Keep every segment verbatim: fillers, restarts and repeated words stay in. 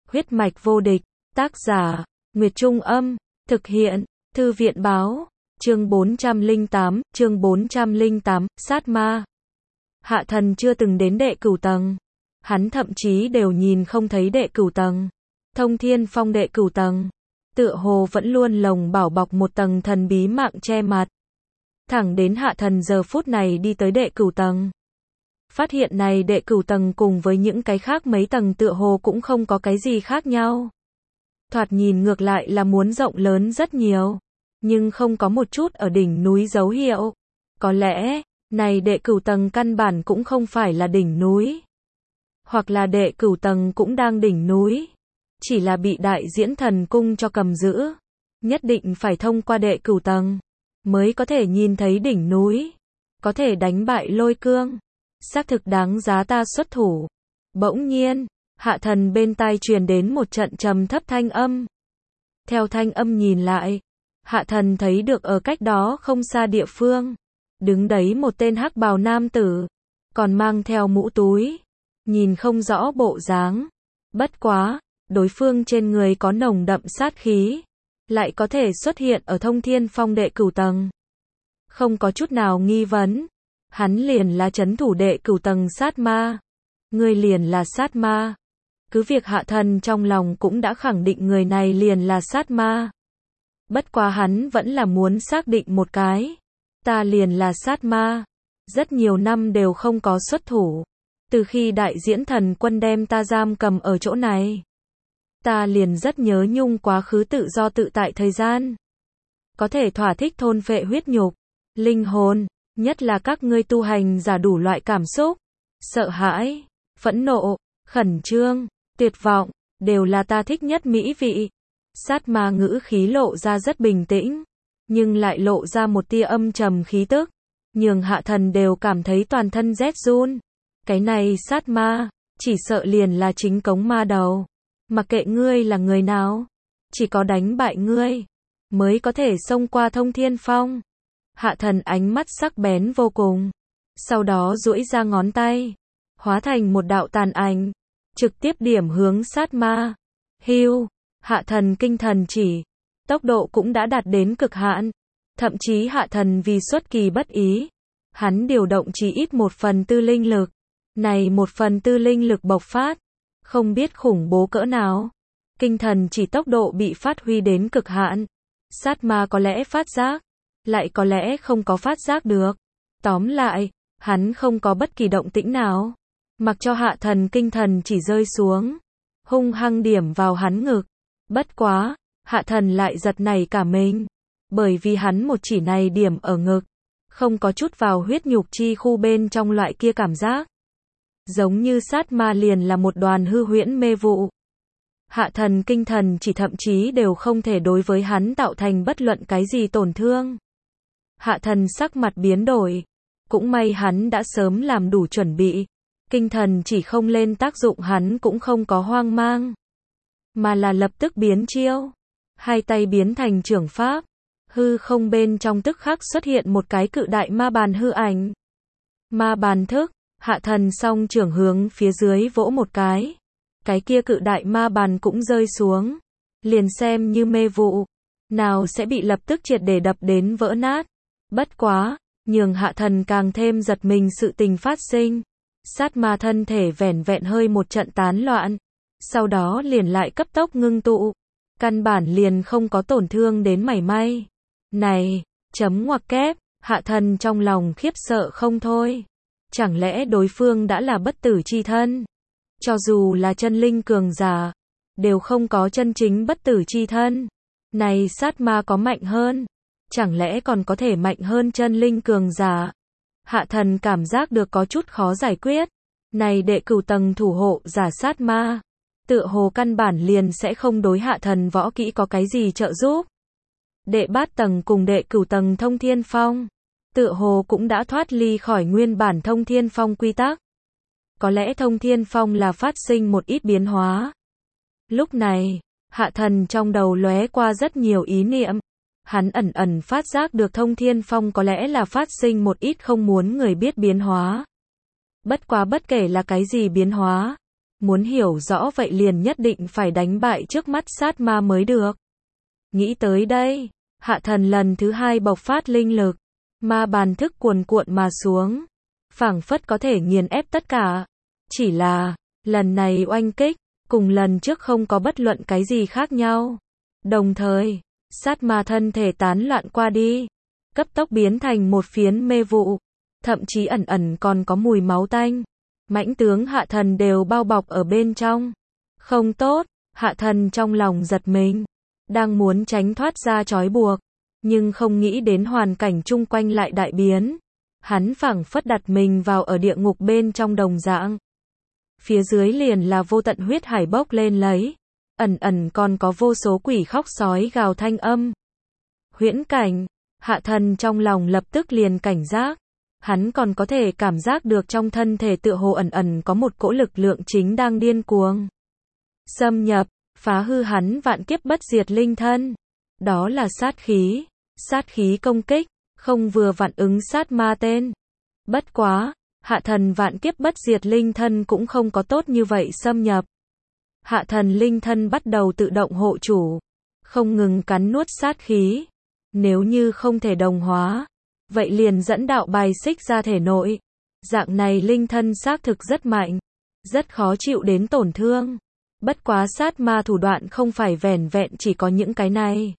Huyết mạch vô địch, tác giả, Nguyệt Trung Âm, thực hiện, Thư viện Báo, chương bốn trăm lẻ tám, chương bốn trăm lẻ tám, sát ma. Hạ thần chưa từng đến đệ cửu tầng. Hắn thậm chí đều nhìn không thấy đệ cửu tầng. Thông Thiên Phong đệ cửu tầng. Tựa hồ vẫn luôn lồng bảo bọc một tầng thần bí mạng che mặt. Thẳng đến hạ thần giờ phút này đi tới đệ cửu tầng. Phát hiện này đệ cửu tầng cùng với những cái khác mấy tầng tựa hồ cũng không có cái gì khác nhau. Thoạt nhìn ngược lại là muốn rộng lớn rất nhiều. Nhưng không có một chút ở đỉnh núi dấu hiệu. Có lẽ, này đệ cửu tầng căn bản cũng không phải là đỉnh núi. Hoặc là đệ cửu tầng cũng đang đỉnh núi. Chỉ là bị đại diễn thần cung cho cầm giữ. Nhất định phải thông qua đệ cửu tầng. Mới có thể nhìn thấy đỉnh núi. Có thể đánh bại lôi cương. Xác thực đáng giá ta xuất thủ. Bỗng nhiên, hạ thần bên tai truyền đến một trận trầm thấp thanh âm. Theo thanh âm nhìn lại, hạ thần thấy được ở cách đó không xa địa phương. Đứng đấy một tên hắc bào nam tử. Còn mang theo mũ túi. Nhìn không rõ bộ dáng. Bất quá, đối phương trên người có nồng đậm sát khí. Lại có thể xuất hiện ở Thông Thiên Phong đệ cửu tầng. Không có chút nào nghi vấn. Hắn liền là trấn thủ đệ cửu tầng sát ma. Người liền là sát ma. Cứ việc hạ thần trong lòng cũng đã khẳng định người này liền là sát ma. Bất quá hắn vẫn là muốn xác định một cái. Ta liền là sát ma. Rất nhiều năm đều không có xuất thủ. Từ khi đại diễn thần quân đem ta giam cầm ở chỗ này. Ta liền rất nhớ nhung quá khứ tự do tự tại thời gian. Có thể thỏa thích thôn phệ huyết nhục, linh hồn, nhất là các ngươi tu hành giả đủ loại cảm xúc. Sợ hãi, phẫn nộ, khẩn trương, tuyệt vọng, đều là ta thích nhất mỹ vị. Sát ma ngữ khí lộ ra rất bình tĩnh, nhưng lại lộ ra một tia âm trầm khí tức. Nhường hạ thần đều cảm thấy toàn thân rét run. Cái này sát ma, chỉ sợ liền là chính cống ma đầu. Mặc kệ ngươi là người nào, chỉ có đánh bại ngươi, mới có thể xông qua Thông Thiên Phong. Hạ thần ánh mắt sắc bén vô cùng. Sau đó duỗi ra ngón tay, hóa thành một đạo tàn ảnh, trực tiếp điểm hướng sát ma. Hưu, hạ thần kinh thần chỉ, tốc độ cũng đã đạt đến cực hạn. Thậm chí hạ thần vì xuất kỳ bất ý, hắn điều động chỉ ít một phần tư linh lực. Này một phần tư linh lực bộc phát, không biết khủng bố cỡ nào. Kinh thần chỉ tốc độ bị phát huy đến cực hạn. Sát ma có lẽ phát giác, lại có lẽ không có phát giác được. Tóm lại, hắn không có bất kỳ động tĩnh nào. Mặc cho hạ thần kinh thần chỉ rơi xuống, hung hăng điểm vào hắn ngực. Bất quá, hạ thần lại giật nảy cả mình. Bởi vì hắn một chỉ này điểm ở ngực, không có chút vào huyết nhục chi khu bên trong loại kia cảm giác. Giống như sát ma liền là một đoàn hư huyễn mê vụ. Hạ thần kinh thần chỉ thậm chí đều không thể đối với hắn tạo thành bất luận cái gì tổn thương. Hạ thần sắc mặt biến đổi. Cũng may hắn đã sớm làm đủ chuẩn bị. Kinh thần chỉ không lên tác dụng hắn cũng không có hoang mang. Mà là lập tức biến chiêu. Hai tay biến thành trưởng pháp. Hư không bên trong tức khắc xuất hiện một cái cự đại ma bàn hư ảnh. Ma bàn thức. Hạ thần song trưởng hướng phía dưới vỗ một cái. Cái kia cự đại ma bàn cũng rơi xuống. Liền xem như mê vụ. Nào sẽ bị lập tức triệt để đập đến vỡ nát. Bất quá, nhường hạ thần càng thêm giật mình sự tình phát sinh. Sát ma thân thể vẻn vẹn hơi một trận tán loạn. Sau đó liền lại cấp tốc ngưng tụ. Căn bản liền không có tổn thương đến mảy may. Này, chấm ngoặc kép, hạ thần trong lòng khiếp sợ không thôi. Chẳng lẽ đối phương đã là bất tử chi thân? Cho dù là chân linh cường giả, đều không có chân chính bất tử chi thân. Này sát ma có mạnh hơn? Chẳng lẽ còn có thể mạnh hơn chân linh cường giả? Hạ thần cảm giác được có chút khó giải quyết. Này đệ cửu tầng thủ hộ giả sát ma, tựa hồ căn bản liền sẽ không đối hạ thần võ kỹ có cái gì trợ giúp. Đệ bát tầng cùng đệ cửu tầng Thông Thiên Phong, tựa hồ cũng đã thoát ly khỏi nguyên bản Thông Thiên Phong quy tắc. Có lẽ Thông Thiên Phong là phát sinh một ít biến hóa. Lúc này, hạ thần trong đầu lóe qua rất nhiều ý niệm. Hắn ẩn ẩn phát giác được Thông Thiên Phong có lẽ là phát sinh một ít không muốn người biết biến hóa. Bất quá bất kể là cái gì biến hóa, Muốn hiểu rõ vậy liền nhất định phải đánh bại trước mắt sát ma mới được. Nghĩ tới đây, hạ thần lần thứ hai bộc phát linh lực, ma bàn thức cuồn cuộn mà xuống, phảng phất có thể nghiền ép tất cả. Chỉ là, lần này oanh kích, cùng lần trước không có bất luận cái gì khác nhau. Đồng thời, sát ma thân thể tán loạn qua đi, cấp tốc biến thành một phiến mê vụ, thậm chí ẩn ẩn còn có mùi máu tanh. Mãnh tướng hạ thần đều bao bọc ở bên trong. Không tốt, hạ thần trong lòng giật mình, đang muốn tránh thoát ra trói buộc, nhưng không nghĩ đến hoàn cảnh chung quanh lại đại biến. Hắn phảng phất đặt mình vào ở địa ngục bên trong đồng dạng. Phía dưới liền là vô tận huyết hải bốc lên lấy, ẩn ẩn còn có vô số quỷ khóc sói gào thanh âm. Huyễn cảnh, hạ thần trong lòng lập tức liền cảnh giác. Hắn còn có thể cảm giác được trong thân thể tựa hồ ẩn ẩn có một cỗ lực lượng chính đang điên cuồng xâm nhập, phá hư hắn vạn kiếp bất diệt linh thân. Đó là sát khí, sát khí công kích, không vừa vặn ứng sát ma tên. Bất quá, hạ thần vạn kiếp bất diệt linh thân cũng không có tốt như vậy xâm nhập. Hạ thần linh thân bắt đầu tự động hộ chủ, không ngừng cắn nuốt sát khí. Nếu như không thể đồng hóa, vậy liền dẫn đạo bài xích ra thể nội. Dạng này linh thân xác thực rất mạnh, rất khó chịu đến tổn thương. Bất quá sát ma thủ đoạn không phải vẻn vẹn chỉ có những cái này.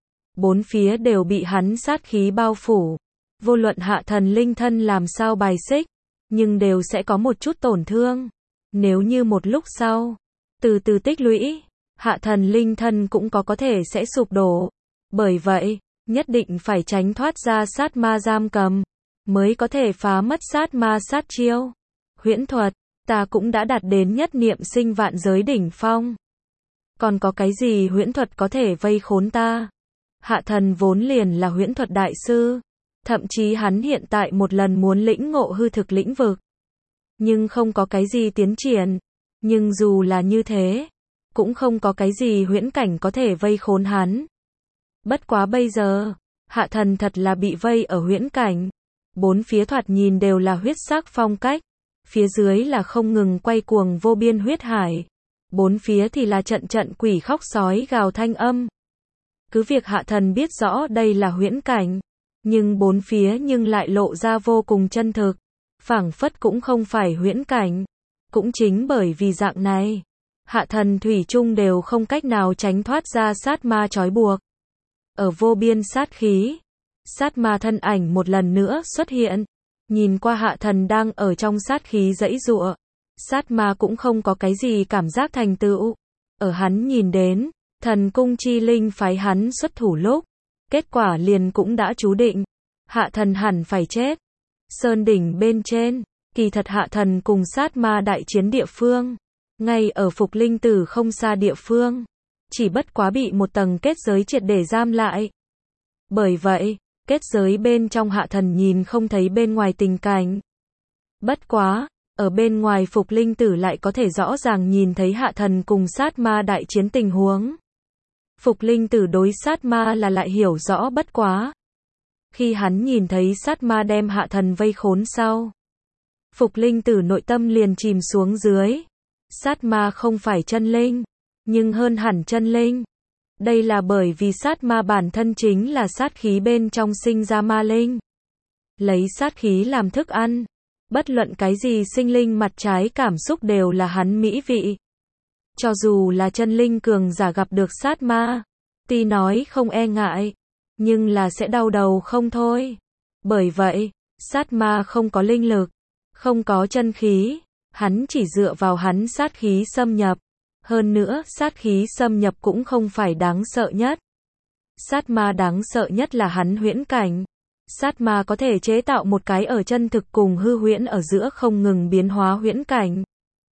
Bốn phía đều bị hắn sát khí bao phủ. Vô luận hạ thần linh thân làm sao bài xích, nhưng đều sẽ có một chút tổn thương. Nếu như một lúc sau, từ từ tích lũy, hạ thần linh thân cũng có có thể sẽ sụp đổ. Bởi vậy, nhất định phải tránh thoát ra sát ma giam cầm, mới có thể phá mất sát ma sát chiêu. Huyễn thuật, ta cũng đã đạt đến nhất niệm sinh vạn giới đỉnh phong. Còn có cái gì huyễn thuật có thể vây khốn ta? Hạ thần vốn liền là huyễn thuật đại sư, thậm chí hắn hiện tại một lần muốn lĩnh ngộ hư thực lĩnh vực, nhưng không có cái gì tiến triển. Nhưng dù là như thế, cũng không có cái gì huyễn cảnh có thể vây khốn hắn. Bất quá bây giờ, hạ thần thật là bị vây ở huyễn cảnh. Bốn phía thoạt nhìn đều là huyết sắc phong cách, phía dưới là không ngừng quay cuồng vô biên huyết hải, bốn phía thì là trận trận quỷ khóc sói gào thanh âm. Cứ việc hạ thần biết rõ đây là huyễn cảnh, nhưng bốn phía nhưng lại lộ ra vô cùng chân thực, phảng phất cũng không phải huyễn cảnh. Cũng chính bởi vì dạng này, hạ thần thủy chung đều không cách nào tránh thoát ra sát ma trói buộc. Ở vô biên sát khí, sát ma thân ảnh một lần nữa xuất hiện, nhìn qua hạ thần đang ở trong sát khí giãy giụa. Sát ma cũng không có cái gì cảm giác thành tựu. Ở hắn nhìn đến, thần cung chi linh phái hắn xuất thủ lúc, kết quả liền cũng đã chú định. Hạ thần hẳn phải chết. Sơn đỉnh bên trên, kỳ thật hạ thần cùng sát ma đại chiến địa phương, ngay ở Phục Linh Tử không xa địa phương, chỉ bất quá bị một tầng kết giới triệt để giam lại. Bởi vậy, kết giới bên trong hạ thần nhìn không thấy bên ngoài tình cảnh. Bất quá, ở bên ngoài Phục Linh Tử lại có thể rõ ràng nhìn thấy hạ thần cùng sát ma đại chiến tình huống. Phục Linh Tử đối sát ma là lại hiểu rõ bất quá. Khi hắn nhìn thấy sát ma đem hạ thần vây khốn sau, Phục Linh Tử nội tâm liền chìm xuống dưới. Sát ma không phải chân linh, nhưng hơn hẳn chân linh. Đây là bởi vì sát ma bản thân chính là sát khí bên trong sinh ra ma linh. Lấy sát khí làm thức ăn, bất luận cái gì sinh linh mặt trái cảm xúc đều là hắn mỹ vị. Cho dù là chân linh cường giả gặp được sát ma, tuy nói không e ngại, nhưng là sẽ đau đầu không thôi. Bởi vậy, sát ma không có linh lực, không có chân khí, hắn chỉ dựa vào hắn sát khí xâm nhập. Hơn nữa, sát khí xâm nhập cũng không phải đáng sợ nhất. Sát ma đáng sợ nhất là hắn huyễn cảnh. Sát ma có thể chế tạo một cái ở chân thực cùng hư huyễn ở giữa không ngừng biến hóa huyễn cảnh.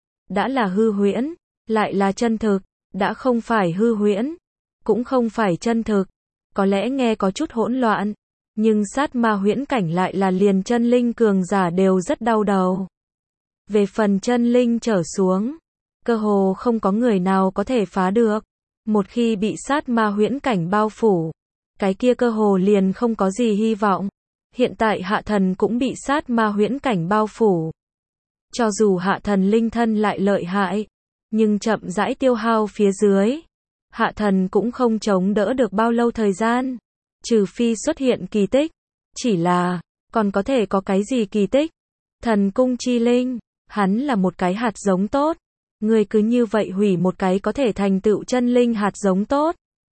Đã là hư huyễn, lại là chân thực, đã không phải hư huyễn, cũng không phải chân thực. Có lẽ nghe có chút hỗn loạn, nhưng sát ma huyễn cảnh lại là liền chân linh cường giả đều rất đau đầu. Về phần chân linh trở xuống, cơ hồ không có người nào có thể phá được. Một khi bị sát ma huyễn cảnh bao phủ, cái kia cơ hồ liền không có gì hy vọng. Hiện tại hạ thần cũng bị sát ma huyễn cảnh bao phủ. Cho dù hạ thần linh thân lại lợi hại, nhưng chậm rãi tiêu hao phía dưới. Hạ thần cũng không chống đỡ được bao lâu thời gian, trừ phi xuất hiện kỳ tích. Chỉ là, còn có thể có cái gì kỳ tích? Thần cung chi linh, hắn là một cái hạt giống tốt. Ngươi cứ như vậy hủy một cái có thể thành tựu chân linh hạt giống tốt.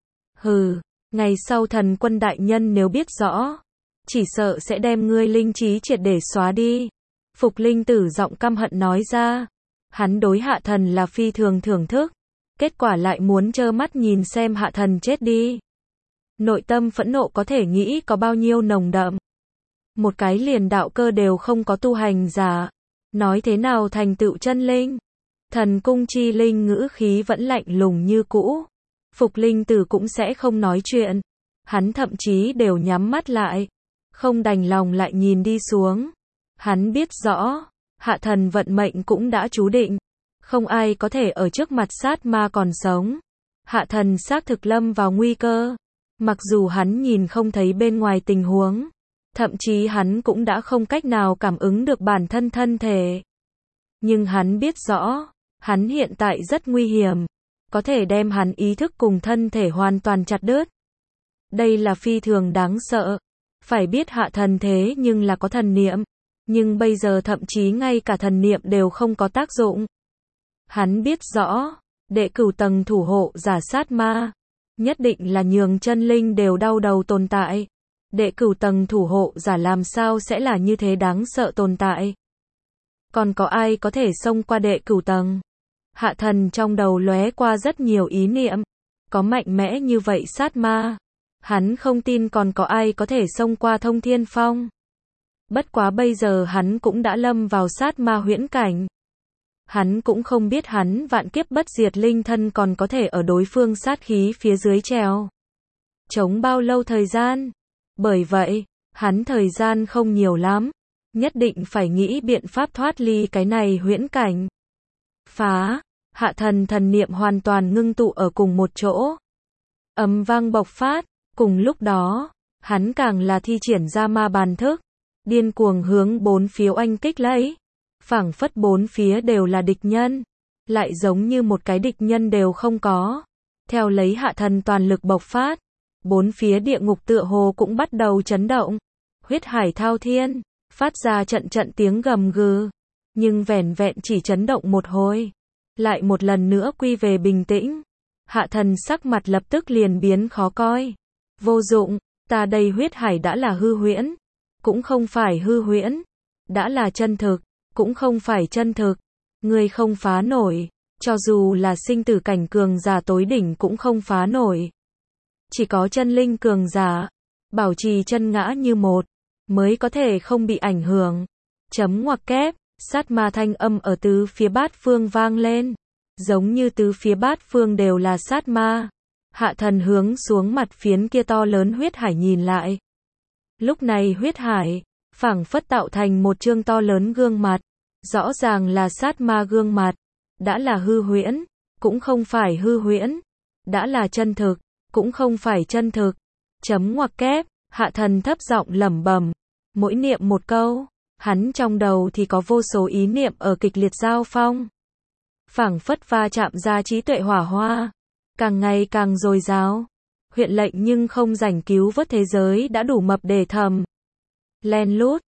Hừ, ngày sau thần quân đại nhân nếu biết rõ, chỉ sợ sẽ đem ngươi linh trí triệt để xóa đi. Phục Linh Tử giọng căm hận nói ra. Hắn đối hạ thần là phi thường thưởng thức, kết quả lại muốn trơ mắt nhìn xem hạ thần chết đi. Nội tâm phẫn nộ có thể nghĩ có bao nhiêu nồng đậm. Một cái liền đạo cơ đều không có tu hành giả, nói thế nào thành tựu chân linh? Thần cung chi linh ngữ khí vẫn lạnh lùng như cũ. Phục Linh Tử cũng sẽ không nói chuyện. Hắn thậm chí đều nhắm mắt lại, không đành lòng lại nhìn đi xuống. Hắn biết rõ, hạ thần vận mệnh cũng đã chú định. Không ai có thể ở trước mặt sát ma còn sống. Hạ thần xác thực lâm vào nguy cơ. Mặc dù hắn nhìn không thấy bên ngoài tình huống, thậm chí hắn cũng đã không cách nào cảm ứng được bản thân thân thể. Nhưng hắn biết rõ, hắn hiện tại rất nguy hiểm, có thể đem hắn ý thức cùng thân thể hoàn toàn chặt đứt. Đây là phi thường đáng sợ. Phải biết hạ thần thế nhưng là có thần niệm, nhưng bây giờ thậm chí ngay cả thần niệm đều không có tác dụng. Hắn biết rõ, đệ cửu tầng thủ hộ giả sát ma, nhất định là nhường chân linh đều đau đầu tồn tại. Đệ cửu tầng thủ hộ giả làm sao sẽ là như thế đáng sợ tồn tại? Còn có ai có thể xông qua đệ cửu tầng? Hạ thần trong đầu lóe qua rất nhiều ý niệm. Có mạnh mẽ như vậy sát ma, hắn không tin còn có ai có thể xông qua thông thiên phong. Bất quá bây giờ hắn cũng đã lâm vào sát ma huyễn cảnh. Hắn cũng không biết hắn vạn kiếp bất diệt linh thân còn có thể ở đối phương sát khí phía dưới trèo chống bao lâu thời gian. Bởi vậy, hắn thời gian không nhiều lắm, nhất định phải nghĩ biện pháp thoát ly cái này huyễn cảnh. Phá, hạ thần thần niệm hoàn toàn ngưng tụ ở cùng một chỗ. Ầm vang bộc phát, cùng lúc đó, hắn càng là thi triển ra ma bàn thức, điên cuồng hướng bốn phía oanh kích lấy. Phảng phất bốn phía đều là địch nhân, lại giống như một cái địch nhân đều không có. Theo lấy hạ thần toàn lực bộc phát, bốn phía địa ngục tựa hồ cũng bắt đầu chấn động. Huyết hải thao thiên, phát ra trận trận tiếng gầm gừ, nhưng vẻn vẹn chỉ chấn động một hồi, lại một lần nữa quy về bình tĩnh. Hạ thần sắc mặt lập tức liền biến khó coi. Vô dụng, ta đây huyết hải đã là hư huyễn, cũng không phải hư huyễn, đã là chân thực, cũng không phải chân thực. Ngươi không phá nổi, cho dù là sinh tử cảnh cường giả tối đỉnh cũng không phá nổi. Chỉ có chân linh cường giả, bảo trì chân ngã như một, mới có thể không bị ảnh hưởng. Chấm ngoặc kép, sát ma thanh âm ở tứ phía bát phương vang lên, giống như tứ phía bát phương đều là sát ma. Hạ thần hướng xuống mặt phiến kia to lớn huyết hải nhìn lại. Lúc này huyết hải, phảng phất tạo thành một chương to lớn gương mặt, rõ ràng là sát ma gương mặt, đã là hư huyễn, cũng không phải hư huyễn, đã là chân thực, cũng không phải chân thực. Chấm ngoặc kép, hạ thần thấp giọng lẩm bẩm, mỗi niệm một câu, hắn trong đầu thì có vô số ý niệm ở kịch liệt giao phong. Phảng phất va chạm ra trí tuệ hỏa hoa, càng ngày càng dồi dào. Huyện lệnh nhưng không rảnh cứu vớt thế giới đã đủ mập để thầm. Len lút,